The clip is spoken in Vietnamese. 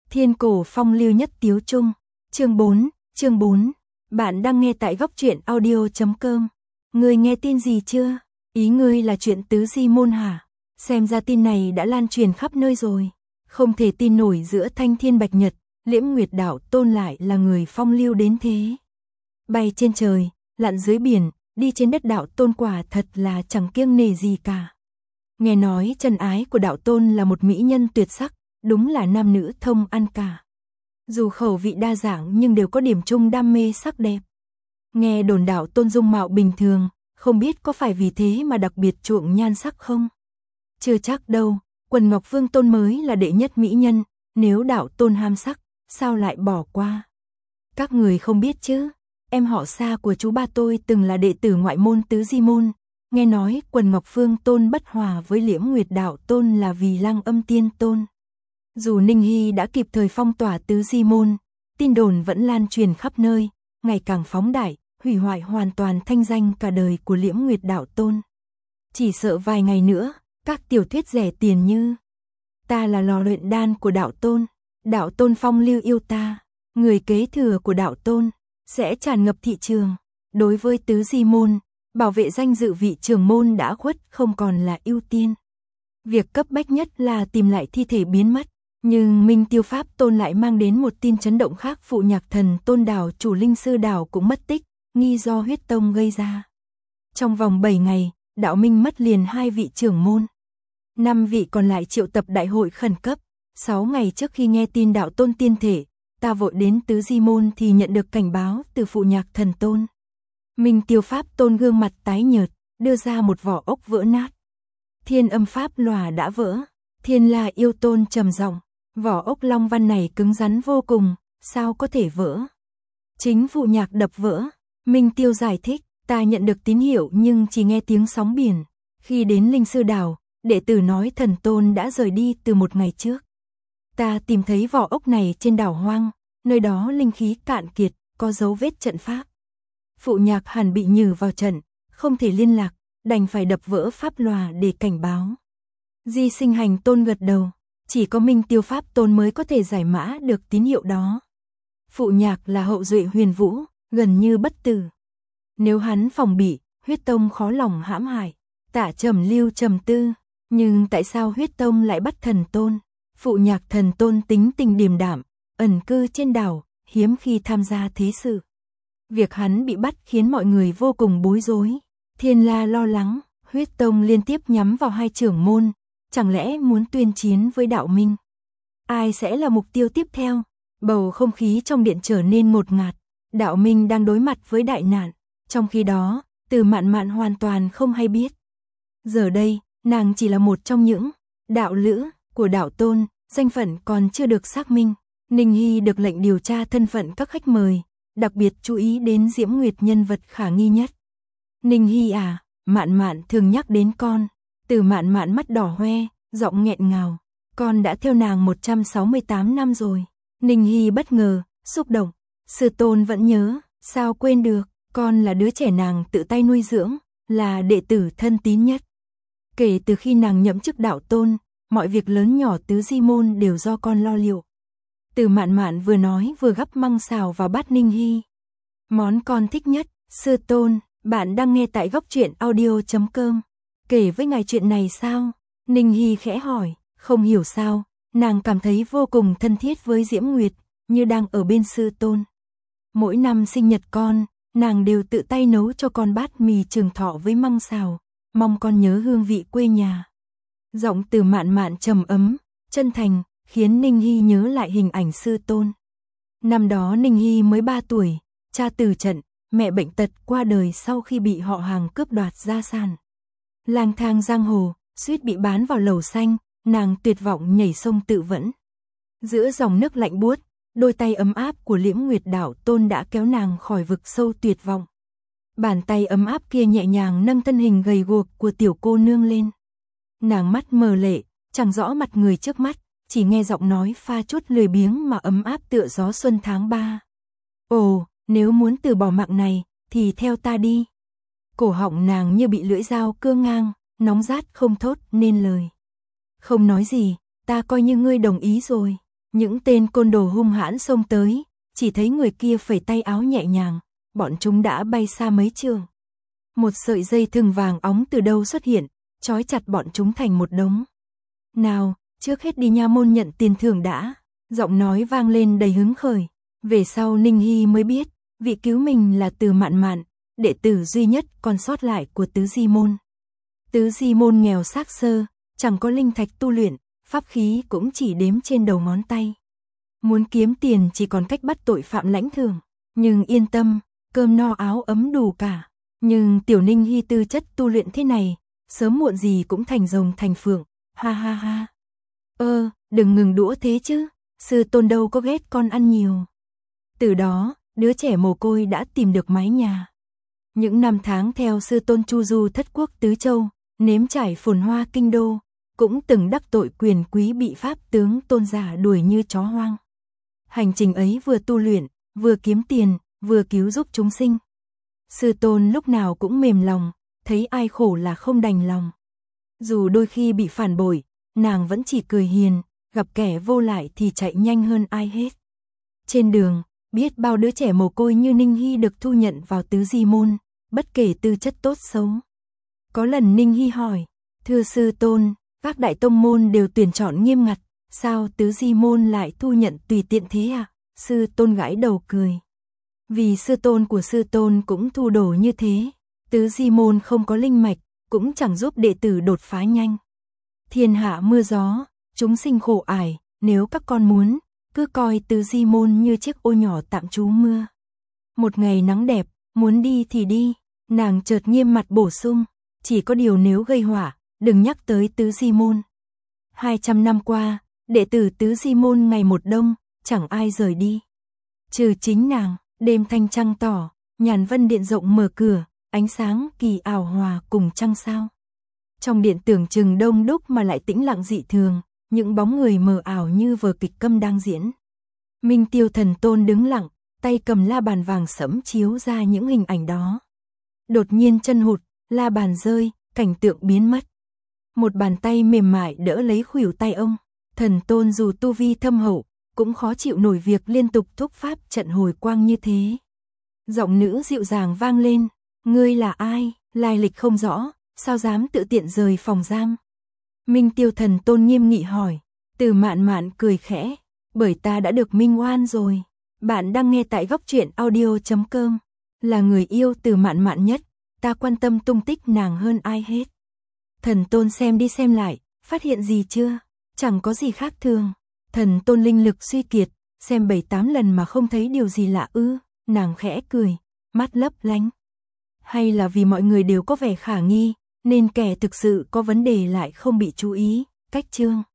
Thiên cổ phong lưu nhất tiếu trung. Chương 4. Bạn đang nghe tại góc truyện audio.com. Ngươi nghe tin gì chưa? Ý ngươi là chuyện tứ di môn hả? Xem ra tin này đã lan truyền khắp nơi rồi. Không thể tin nổi, giữa thanh thiên bạch nhật, Liễm Nguyệt Đạo Tôn lại là người phong lưu đến thế. Bay trên trời, lặn dưới biển, đi trên đất, Đạo Tôn quả thật là chẳng kiêng nể gì cả. Nghe nói chân ái của Đạo Tôn là một mỹ nhân tuyệt sắc, đúng là nam nữ thông ăn cả. Dù khẩu vị đa dạng nhưng đều có điểm chung đam mê sắc đẹp. Nghe đồn Đạo Tôn dung mạo bình thường, không biết có phải vì thế mà đặc biệt chuộng nhan sắc không? Chưa chắc đâu, Quần Ngọc Vương Tôn mới là đệ nhất mỹ nhân, nếu Đạo Tôn ham sắc, sao lại bỏ qua? Các người không biết chứ, em họ Sa của chú ba tôi từng là đệ tử ngoại môn tứ di môn. Nghe nói Quần Ngọc Vương Tôn bất hòa với Liễm Nguyệt Đạo Tôn là vì Lăng Âm Tiên Tôn. Dù Ninh Hy đã kịp thời phong tỏa tứ di môn, tin đồn vẫn lan truyền khắp nơi, ngày càng phóng đại, hủy hoại hoàn toàn thanh danh cả đời của Liễm Nguyệt Đạo Tôn. Chỉ sợ vài ngày nữa, các tiểu thuyết rẻ tiền như "Ta là lò luyện đan của Đạo Tôn", "Đạo Tôn phong lưu yêu ta", "Người kế thừa của Đạo Tôn" sẽ tràn ngập thị trường. Đối với tứ di môn, bảo vệ danh dự vị trưởng môn đã khuất không còn là ưu tiên. Việc cấp bách nhất là tìm lại thi thể biến mất. Nhưng Minh Tiêu Pháp Tôn lại mang đến một tin chấn động khác, Phụ Nhạc Thần Tôn đảo chủ Linh Sư đảo cũng mất tích, nghi do huyết tông gây ra. Trong vòng 7 ngày, đạo minh mất liền 2 vị trưởng môn. 5 vị còn lại triệu tập đại hội khẩn cấp. 6 ngày trước khi nghe tin Đạo Tôn tiên thể, ta vội đến tứ di môn thì nhận được cảnh báo từ Phụ Nhạc Thần Tôn. Minh Tiêu Pháp Tôn gương mặt tái nhợt, đưa ra một vỏ ốc vỡ nát. Thiên Âm Pháp Lòa đã vỡ. Thiên La Yêu Tôn trầm giọng, vỏ ốc long văn này cứng rắn vô cùng, sao có thể vỡ? Chính Phụ Nhạc đập vỡ. Minh Tiêu giải thích, ta nhận được tín hiệu nhưng chỉ nghe tiếng sóng biển. Khi đến Linh Sư đảo, đệ tử nói Thần Tôn đã rời đi từ 1 ngày trước. Ta tìm thấy vỏ ốc này trên đảo hoang, nơi đó linh khí cạn kiệt, có dấu vết trận pháp. Phụ Nhạc hẳn bị nhử vào trận, không thể liên lạc, đành phải đập vỡ pháp lòa để cảnh báo. Di Sinh Hành Tôn gật đầu, chỉ có Minh Tiêu Pháp Tôn mới có thể giải mã được tín hiệu đó. Phụ Nhạc là hậu duệ Huyền Vũ, gần như bất tử. Nếu hắn phòng bị, huyết tông khó lòng hãm hại. Tạ Trầm Lưu trầm tư, nhưng tại sao huyết tông lại bắt Thần Tôn? Phụ Nhạc Thần Tôn tính tình điềm đạm, ẩn cư trên đảo, hiếm khi tham gia thế sự. Việc hắn bị bắt khiến mọi người vô cùng bối rối. Thiên La lo lắng, huyết tông liên tiếp nhắm vào 2 trưởng môn, chẳng lẽ muốn tuyên chiến với đạo minh? Ai sẽ là mục tiêu tiếp theo? Bầu không khí trong điện trở nên ngột ngạt. Đạo minh đang đối mặt với đại nạn, trong khi đó, Từ Mạn Mạn hoàn toàn không hay biết. Giờ đây, nàng chỉ là một trong những đạo lữ của Đạo Tôn, danh phận còn chưa được xác minh. Ninh Hy được lệnh điều tra thân phận các khách mời, đặc biệt chú ý đến Diễm Nguyệt, nhân vật khả nghi nhất. Ninh Hy à, Mạn Mạn thường nhắc đến con. Từ Mạn Mạn mắt đỏ hoe, giọng nghẹn ngào, con đã theo nàng 168 năm rồi. Ninh Hy bất ngờ, xúc động, sư tôn vẫn nhớ, sao quên được, con là đứa trẻ nàng tự tay nuôi dưỡng, là đệ tử thân tín nhất. Kể từ khi nàng nhậm chức Đạo Tôn, mọi việc lớn nhỏ tứ di môn đều do con lo liệu. Từ Mạn Mạn vừa nói vừa gắp măng xào vào bát Ninh Hy. Món con thích nhất, sư tôn. Bạn đang nghe tại góc truyện audio.com. Kể với ngài chuyện này sao? Ninh Hy khẽ hỏi, không hiểu sao, nàng cảm thấy vô cùng thân thiết với Diễm Nguyệt, như đang ở bên sư tôn. Mỗi năm sinh nhật con, nàng đều tự tay nấu cho con bát mì trường thọ với măng xào, mong con nhớ hương vị quê nhà. Giọng Từ Mạn Mạn trầm ấm, chân thành, khiến Ninh Hy nhớ lại hình ảnh sư tôn. Năm đó Ninh Hy mới 3 tuổi, cha từ trận, mẹ bệnh tật qua đời sau khi bị họ hàng cướp đoạt gia sản. Lang thang giang hồ, suýt bị bán vào lầu xanh, nàng tuyệt vọng nhảy sông tự vẫn. Giữa dòng nước lạnh buốt, đôi tay ấm áp của Liễm Nguyệt Đạo Tôn đã kéo nàng khỏi vực sâu tuyệt vọng. Bàn tay ấm áp kia nhẹ nhàng nâng thân hình gầy guộc của tiểu cô nương lên. Nàng mắt mờ lệ, chẳng rõ mặt người trước mắt, chỉ nghe giọng nói pha chút lười biếng mà ấm áp tựa gió xuân tháng 3. Ồ, nếu muốn từ bỏ mạng này, thì theo ta đi. Cổ họng nàng như bị lưỡi dao cưa ngang, nóng rát không thốt nên lời. Không nói gì, ta coi như ngươi đồng ý rồi. Những tên côn đồ hung hãn xông tới, chỉ thấy người kia phẩy tay áo nhẹ nhàng, bọn chúng đã bay xa mấy trường. Một sợi dây thừng vàng óng từ đâu xuất hiện, trói chặt bọn chúng thành một đống. Nào, trước hết đi nha môn nhận tiền thưởng đã, giọng nói vang lên đầy hứng khởi. Về sau Ninh Hy mới biết, vị cứu mình là Từ Mạn Mạn, đệ tử duy nhất còn sót lại của Tứ Di Môn. Tứ Di Môn nghèo xác xơ, chẳng có linh thạch tu luyện, pháp khí cũng chỉ đếm trên đầu ngón tay. Muốn kiếm tiền chỉ còn cách bắt tội phạm lãnh thưởng, nhưng yên tâm, cơm no áo ấm đủ cả. Nhưng tiểu Ninh Hy tư chất tu luyện thế này, sớm muộn gì cũng thành rồng thành phượng, ha ha ha. Đừng ngừng đũa thế chứ, sư tôn đâu có ghét con ăn nhiều. Từ đó, đứa trẻ mồ côi đã tìm được mái nhà. Những năm tháng theo sư tôn chu du thất quốc tứ châu, nếm trải phồn hoa kinh đô, cũng từng đắc tội quyền quý bị pháp tướng tôn giả đuổi như chó hoang. Hành trình ấy vừa tu luyện, vừa kiếm tiền, vừa cứu giúp chúng sinh. Sư tôn lúc nào cũng mềm lòng, thấy ai khổ là không đành lòng. Dù đôi khi bị phản bội, nàng vẫn chỉ cười hiền, gặp kẻ vô lại thì chạy nhanh hơn ai hết. Trên đường, biết bao đứa trẻ mồ côi như Ninh Hy được thu nhận vào Tứ Di Môn, bất kể tư chất tốt xấu. Có lần Ninh Hy hỏi, thưa sư tôn, các đại tông môn đều tuyển chọn nghiêm ngặt, sao Tứ Di Môn lại thu nhận tùy tiện thế à? Sư tôn gãi đầu cười. Vì sư tôn của sư tôn cũng thu đồ như thế, Tứ Di Môn không có linh mạch, cũng chẳng giúp đệ tử đột phá nhanh. Thiên hạ mưa gió, chúng sinh khổ ải, nếu các con muốn, cứ coi Tứ Di Môn như chiếc ô nhỏ tạm trú mưa. Một ngày nắng đẹp, muốn đi thì đi, nàng chợt nghiêm mặt bổ sung, chỉ có điều nếu gây họa, đừng nhắc tới Tứ Di Môn. 200 năm qua, đệ tử Tứ Di Môn ngày một đông, chẳng ai rời đi. Trừ chính nàng, đêm thanh trăng tỏ, nhàn vân điện rộng mở cửa, ánh sáng kỳ ảo hòa cùng trăng sao. Trong điện tưởng chừng đông đúc mà lại tĩnh lặng dị thường, những bóng người mờ ảo như vở kịch câm đang diễn. Minh Tiêu Thần Tôn đứng lặng, tay cầm la bàn vàng sẫm chiếu ra những hình ảnh đó. Đột nhiên chân hụt, la bàn rơi, cảnh tượng biến mất. Một bàn tay mềm mại đỡ lấy khuỷu tay ông. Thần Tôn dù tu vi thâm hậu, cũng khó chịu nổi việc liên tục thúc pháp trận hồi quang như thế. Giọng nữ dịu dàng vang lên, ngươi là ai, lai lịch không rõ, sao dám tự tiện rời phòng giam? Minh Tiêu Thần Tôn nghiêm nghị hỏi. Từ Mạn Mạn cười khẽ, bởi ta đã được minh oan rồi. Bạn đang nghe tại góc truyện audio.com. Là người yêu Từ Mạn Mạn nhất, ta quan tâm tung tích nàng hơn ai hết. Thần Tôn xem đi xem lại, phát hiện gì chưa? Chẳng có gì khác thường. Thần Tôn linh lực suy kiệt, xem 7-8 lần mà không thấy điều gì lạ ư? Nàng khẽ cười, mắt lấp lánh. Hay là vì mọi người đều có vẻ khả nghi, nên kẻ thực sự có vấn đề lại không bị chú ý? Cách chương